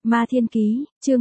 Ma Thiên Ký, chương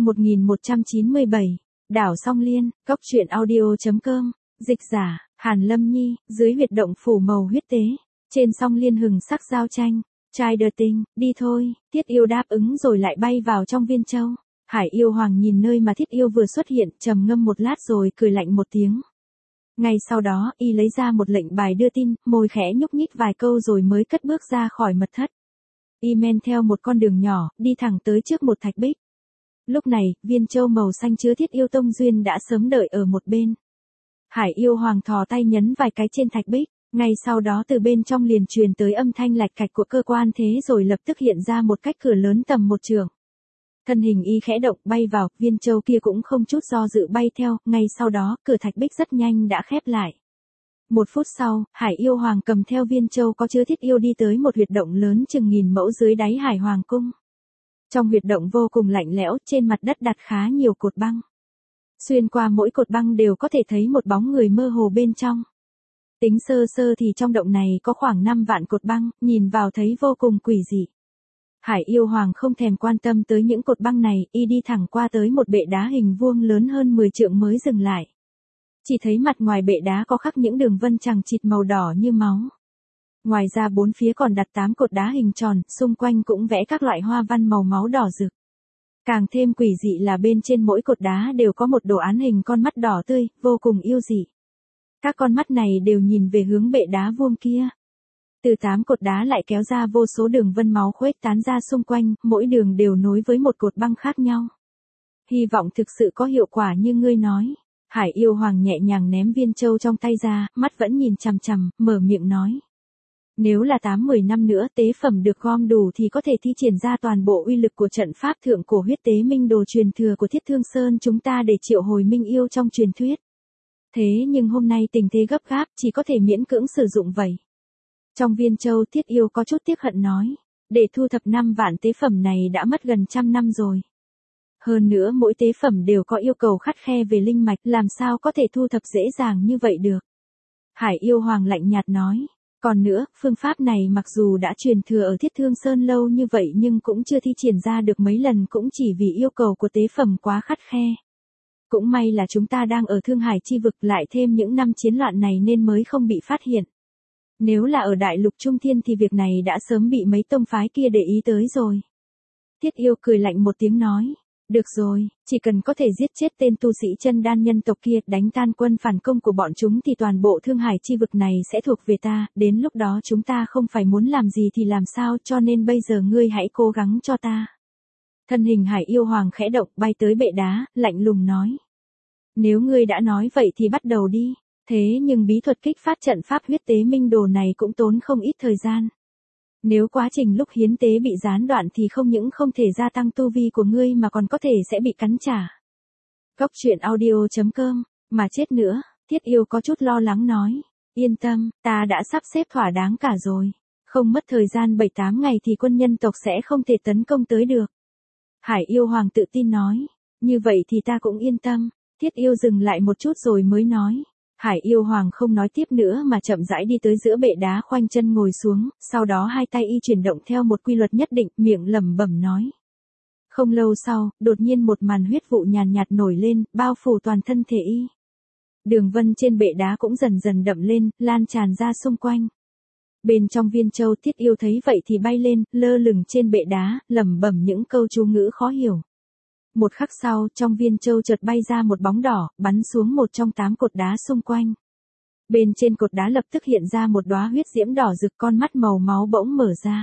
1197, Đảo Song Liên, Cốc truyện audio.com, dịch giả, Hàn Lâm Nhi, dưới huyệt động phủ màu huyết tế, trên song liên hừng sắc giao tranh, trai đờ tình, đi thôi, Thiết Yêu đáp ứng rồi lại bay vào trong viên châu. Hải Yêu Hoàng nhìn nơi mà Thiết Yêu vừa xuất hiện, trầm ngâm một lát rồi cười lạnh một tiếng. Ngay sau đó, y lấy ra một lệnh bài đưa tin, môi khẽ nhúc nhích vài câu rồi mới cất bước ra khỏi mật thất. Y men theo một con đường nhỏ, đi thẳng tới trước một thạch bích. Lúc này, viên châu màu xanh chứa Thiết Yêu tông duyên đã sớm đợi ở một bên. Hải Yêu Hoàng thò tay nhấn vài cái trên thạch bích, ngay sau đó từ bên trong liền truyền tới âm thanh lạch cạch của cơ quan thế rồi lập tức hiện ra một cách cửa lớn tầm một trượng. Thân hình y khẽ động bay vào, viên châu kia cũng không chút do dự bay theo, ngay sau đó, cửa thạch bích rất nhanh đã khép lại. Một phút sau, Hải Yêu Hoàng cầm theo viên châu có chứa Thiết Yêu đi tới một huyệt động lớn chừng 1000 mẫu dưới đáy Hải Hoàng cung. Trong huyệt động vô cùng lạnh lẽo, trên mặt đất đặt khá nhiều cột băng. Xuyên qua mỗi cột băng đều có thể thấy một bóng người mơ hồ bên trong. Tính sơ sơ thì trong động này có khoảng 5 vạn cột băng, nhìn vào thấy vô cùng quỷ dị. Hải Yêu Hoàng không thèm quan tâm tới những cột băng này, y đi thẳng qua tới một bệ đá hình vuông lớn hơn 10 trượng mới dừng lại. Chỉ thấy mặt ngoài bệ đá có khắc những đường vân chằng chịt màu đỏ như máu. Ngoài ra bốn phía còn đặt 8 cột đá hình tròn, xung quanh cũng vẽ các loại hoa văn màu máu đỏ rực. Càng thêm quỷ dị là bên trên mỗi cột đá đều có một đồ án hình con mắt đỏ tươi, vô cùng yêu dị. Các con mắt này đều nhìn về hướng bệ đá vuông kia. Từ 8 cột đá lại kéo ra vô số đường vân máu khuếch tán ra xung quanh, mỗi đường đều nối với một cột băng khác nhau. Hy vọng thực sự có hiệu quả như ngươi nói. Hải Yêu Hoàng nhẹ nhàng ném viên châu trong tay ra, mắt vẫn nhìn chằm chằm, mở miệng nói. Nếu là 8-10 năm nữa tế phẩm được gom đủ thì có thể thi triển ra toàn bộ uy lực của trận pháp thượng cổ huyết tế minh đồ truyền thừa của Thiết Thương Sơn chúng ta để triệu hồi minh yêu trong truyền thuyết. Thế nhưng hôm nay tình thế gấp gáp, chỉ có thể miễn cưỡng sử dụng vậy. Trong viên châu Thiết Yêu có chút tiếc hận nói, để thu thập 5 vạn tế phẩm này đã mất gần 100 năm rồi. Hơn nữa mỗi tế phẩm đều có yêu cầu khắt khe về linh mạch, làm sao có thể thu thập dễ dàng như vậy được. Hải Yêu Hoàng lạnh nhạt nói, còn nữa, phương pháp này mặc dù đã truyền thừa ở Thiết Thương Sơn lâu như vậy nhưng cũng chưa thi triển ra được mấy lần cũng chỉ vì yêu cầu của tế phẩm quá khắt khe. Cũng may là chúng ta đang ở Thương Hải chi vực lại thêm những năm chiến loạn này nên mới không bị phát hiện. Nếu là ở Đại Lục Trung Thiên thì việc này đã sớm bị mấy tông phái kia để ý tới rồi. Thiết Yêu cười lạnh một tiếng nói, được rồi, chỉ cần có thể giết chết tên tu sĩ chân đan nhân tộc kia, đánh tan quân phản công của bọn chúng thì toàn bộ Thương Hải chi vực này sẽ thuộc về ta, đến lúc đó chúng ta không phải muốn làm gì thì làm sao, cho nên bây giờ ngươi hãy cố gắng cho ta. Thân hình Hải Yêu Hoàng khẽ động bay tới bệ đá, lạnh lùng nói. Nếu ngươi đã nói vậy thì bắt đầu đi, thế nhưng bí thuật kích phát trận pháp huyết tế minh đồ này cũng tốn không ít thời gian. Nếu quá trình lúc hiến tế bị gián đoạn thì không những không thể gia tăng tu vi của ngươi mà còn có thể sẽ bị cắn trả. Cốc truyện audio.com, mà chết nữa, Thiết Yêu có chút lo lắng nói. Yên tâm, ta đã sắp xếp thỏa đáng cả rồi. Không mất thời gian 7-8 ngày thì quân nhân tộc sẽ không thể tấn công tới được. Hải Yêu Hoàng tự tin nói. Như vậy thì ta cũng yên tâm. Thiết Yêu dừng lại một chút rồi mới nói. Hải Yêu Hoàng không nói tiếp nữa mà chậm rãi đi tới giữa bệ đá khoanh chân ngồi xuống, sau đó hai tay y chuyển động theo một quy luật nhất định, miệng lẩm bẩm nói. Không lâu sau, đột nhiên một màn huyết vụ nhàn nhạt nổi lên, bao phủ toàn thân thể y. Đường vân trên bệ đá cũng dần dần đậm lên, lan tràn ra xung quanh. Bên trong viên châu Thiết Yêu thấy vậy thì bay lên, lơ lửng trên bệ đá, lẩm bẩm những câu chú ngữ khó hiểu. Một khắc sau, trong viên châu chợt bay ra một bóng đỏ, bắn xuống một trong 8 cột đá xung quanh. Bên trên cột đá lập tức hiện ra một đóa huyết diễm đỏ rực, con mắt màu máu bỗng mở ra.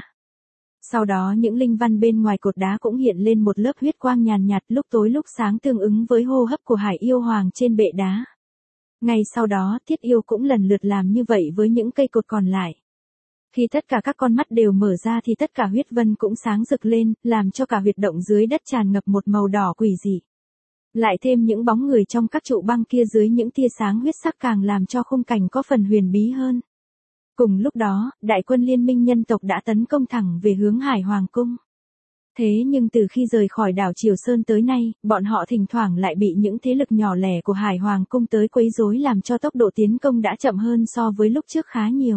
Sau đó những linh văn bên ngoài cột đá cũng hiện lên một lớp huyết quang nhàn nhạt, lúc tối lúc sáng tương ứng với hô hấp của Hải Yêu Hoàng trên bệ đá. Ngay sau đó Thiết Yêu cũng lần lượt làm như vậy với những cây cột còn lại. Khi tất cả các con mắt đều mở ra thì tất cả huyết vân cũng sáng rực lên, làm cho cả huyệt động dưới đất tràn ngập một màu đỏ quỷ dị. Lại thêm những bóng người trong các trụ băng kia dưới những tia sáng huyết sắc càng làm cho khung cảnh có phần huyền bí hơn. Cùng lúc đó, đại quân liên minh nhân tộc đã tấn công thẳng về hướng Hải Hoàng cung. Thế nhưng từ khi rời khỏi đảo Triều Sơn tới nay, bọn họ thỉnh thoảng lại bị những thế lực nhỏ lẻ của Hải Hoàng cung tới quấy rối làm cho tốc độ tiến công đã chậm hơn so với lúc trước khá nhiều.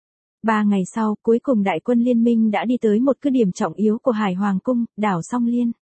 3 ngày sau, cuối cùng đại quân liên minh đã đi tới một cứ điểm trọng yếu của Hải Hoàng cung, đảo Song Liên.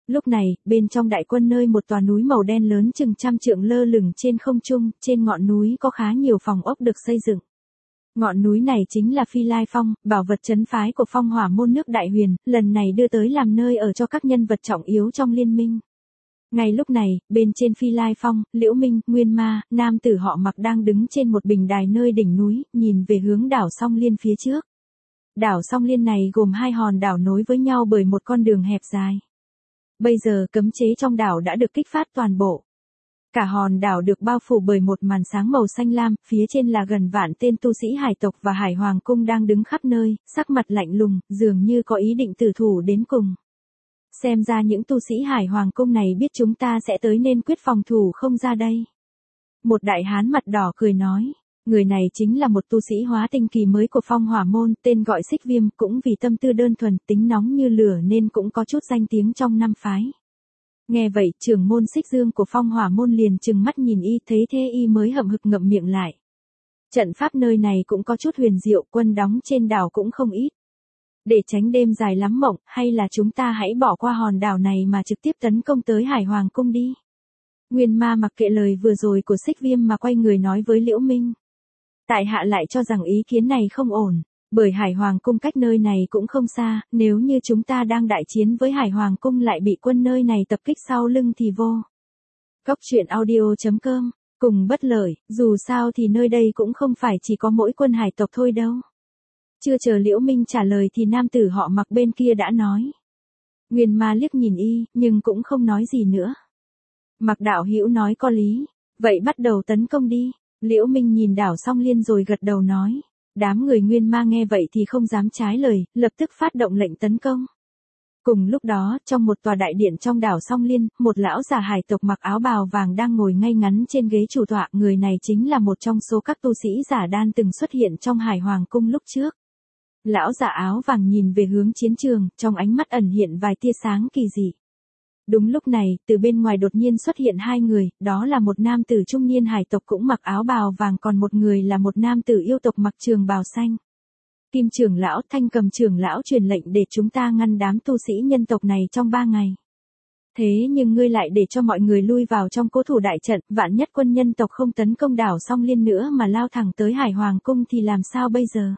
Lúc này, bên trong đại quân nơi một tòa núi màu đen lớn chừng 100 trượng lơ lửng trên không trung, trên ngọn núi có khá nhiều phòng ốc được xây dựng. Ngọn núi này chính là Phi Lai Phong, bảo vật trấn phái của Phong Hỏa môn nước Đại Huyền, lần này đưa tới làm nơi ở cho các nhân vật trọng yếu trong liên minh. Ngay lúc này, bên trên Phi Lai Phong, Liễu Minh, Nguyên Ma, nam tử họ Mặc đang đứng trên một bình đài nơi đỉnh núi, nhìn về hướng đảo Song Liên phía trước. Đảo Song Liên này gồm 2 hòn đảo nối với nhau bởi một con đường hẹp dài. Bây giờ cấm chế trong đảo đã được kích phát toàn bộ. Cả hòn đảo được bao phủ bởi một màn sáng màu xanh lam, phía trên là gần vạn tên tu sĩ hải tộc và Hải Hoàng cung đang đứng khắp nơi, sắc mặt lạnh lùng, dường như có ý định tử thủ đến cùng. Xem ra những tu sĩ Hải Hoàng cung này biết chúng ta sẽ tới nên quyết phòng thủ không ra đây. Một đại hán mặt đỏ cười nói, người này chính là một tu sĩ hóa tinh kỳ mới của Phong Hỏa môn, tên gọi Xích Viêm, cũng vì tâm tư đơn thuần, tính nóng như lửa nên cũng có chút danh tiếng trong năm phái. Nghe vậy, trưởng môn Xích Dương của Phong Hỏa môn liền trừng mắt nhìn y, thấy thế y mới hậm hực ngậm miệng lại. Trận pháp nơi này cũng có chút huyền diệu, quân đóng trên đảo cũng không ít. Để tránh đêm dài lắm mộng, hay là chúng ta hãy bỏ qua hòn đảo này mà trực tiếp tấn công tới Hải Hoàng cung đi. Nguyên Ma mặc kệ lời vừa rồi của Xích Viêm mà quay người nói với Liễu Minh. Tại hạ lại cho rằng ý kiến này không ổn, bởi Hải Hoàng cung cách nơi này cũng không xa, nếu như chúng ta đang đại chiến với Hải Hoàng cung lại bị quân nơi này tập kích sau lưng thì vô. Cốc truyện audio.com, cùng bất lợi, dù sao thì nơi đây cũng không phải chỉ có mỗi quân hải tộc thôi đâu. Chưa chờ Liễu Minh trả lời thì nam tử họ Mặc bên kia đã nói. Nguyên Ma liếc nhìn y, nhưng cũng không nói gì nữa. Mặc đạo hữu nói có lý, vậy bắt đầu tấn công đi. Liễu Minh nhìn đảo Song Liên rồi gật đầu nói. Đám người Nguyên Ma nghe vậy thì không dám trái lời, lập tức phát động lệnh tấn công. Cùng lúc đó, trong một tòa đại điện trong đảo Song Liên, một lão già hải tộc mặc áo bào vàng đang ngồi ngay ngắn trên ghế chủ tọa, người này chính là một trong số các tu sĩ giả đan từng xuất hiện trong Hải Hoàng cung lúc trước. Lão già áo vàng nhìn về hướng chiến trường, trong ánh mắt ẩn hiện vài tia sáng kỳ dị. Đúng lúc này, từ bên ngoài đột nhiên xuất hiện 2 người, đó là một nam tử trung niên hải tộc cũng mặc áo bào vàng, còn một người là một nam tử yêu tộc mặc trường bào xanh. Kim trưởng lão, Thanh Cầm trưởng lão truyền lệnh để chúng ta ngăn đám tu sĩ nhân tộc này trong 3 ngày. Thế nhưng ngươi lại để cho mọi người lui vào trong cố thủ đại trận, vạn nhất quân nhân tộc không tấn công đảo Song Liên nữa mà lao thẳng tới Hải Hoàng cung thì làm sao bây giờ?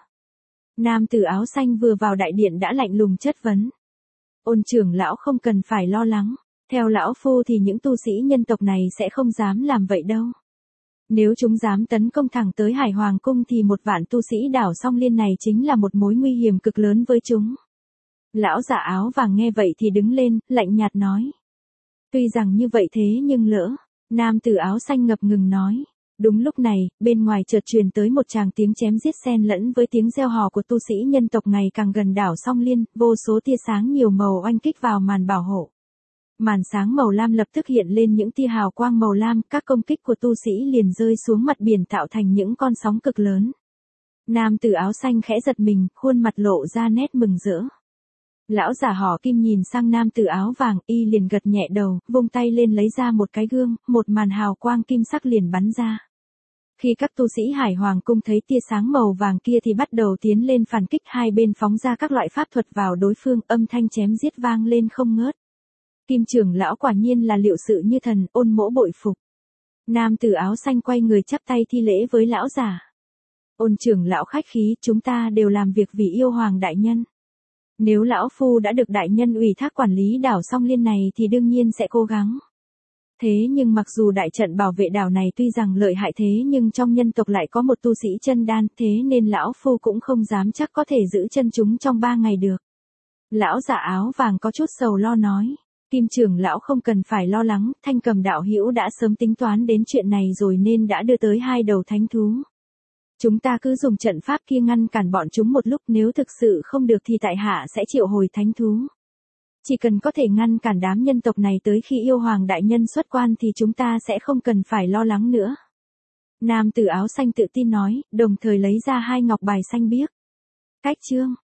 Nam tử áo xanh vừa vào đại điện đã lạnh lùng chất vấn. Ôn trưởng lão không cần phải lo lắng, theo lão phu thì những tu sĩ nhân tộc này sẽ không dám làm vậy đâu. Nếu chúng dám tấn công thẳng tới Hải Hoàng cung thì một vạn tu sĩ đảo Song Liên này chính là một mối nguy hiểm cực lớn với chúng. Lão giả áo vàng nghe vậy thì đứng lên, lạnh nhạt nói. Tuy rằng như vậy thế nhưng lỡ, nam tử áo xanh ngập ngừng nói. Đúng lúc này, bên ngoài chợt truyền tới một tràng tiếng chém giết xen lẫn với tiếng reo hò của tu sĩ nhân tộc ngày càng gần đảo Song Liên, vô số tia sáng nhiều màu oanh kích vào màn bảo hộ. Màn sáng màu lam lập tức hiện lên những tia hào quang màu lam, các công kích của tu sĩ liền rơi xuống mặt biển tạo thành những con sóng cực lớn. Nam tử áo xanh khẽ giật mình, khuôn mặt lộ ra nét mừng rỡ. Lão giả họ Kim nhìn sang nam tử áo vàng, y liền gật nhẹ đầu, vung tay lên lấy ra một cái gương, một màn hào quang kim sắc liền bắn ra. Khi các tu sĩ Hải Hoàng cung thấy tia sáng màu vàng kia thì bắt đầu tiến lên phản kích, hai bên phóng ra các loại pháp thuật vào đối phương, âm thanh chém giết vang lên không ngớt. Kim trưởng lão quả nhiên là liệu sự như thần, Ôn mỗ bội phục. Nam tử áo xanh quay người chắp tay thi lễ với lão giả. Ôn trưởng lão khách khí, chúng ta đều làm việc vì yêu hoàng đại nhân. Nếu lão phu đã được đại nhân ủy thác quản lý đảo Song Liên này thì đương nhiên sẽ cố gắng. Thế nhưng mặc dù đại trận bảo vệ đảo này tuy rằng lợi hại thế nhưng trong nhân tộc lại có một tu sĩ chân đan, thế nên lão phu cũng không dám chắc có thể giữ chân chúng trong 3 ngày được. Lão giả áo vàng có chút sầu lo nói. Kim trưởng lão không cần phải lo lắng, Thanh Cầm đạo hữu đã sớm tính toán đến chuyện này rồi nên đã đưa tới 2 đầu thánh thú. Chúng ta cứ dùng trận pháp kia ngăn cản bọn chúng một lúc, nếu thực sự không được thì tại hạ sẽ triệu hồi thánh thú. Chỉ cần có thể ngăn cản đám nhân tộc này tới khi yêu hoàng đại nhân xuất quan thì chúng ta sẽ không cần phải lo lắng nữa. Nam tử áo xanh tự tin nói, đồng thời lấy ra 2 ngọc bài xanh biếc. Cách chương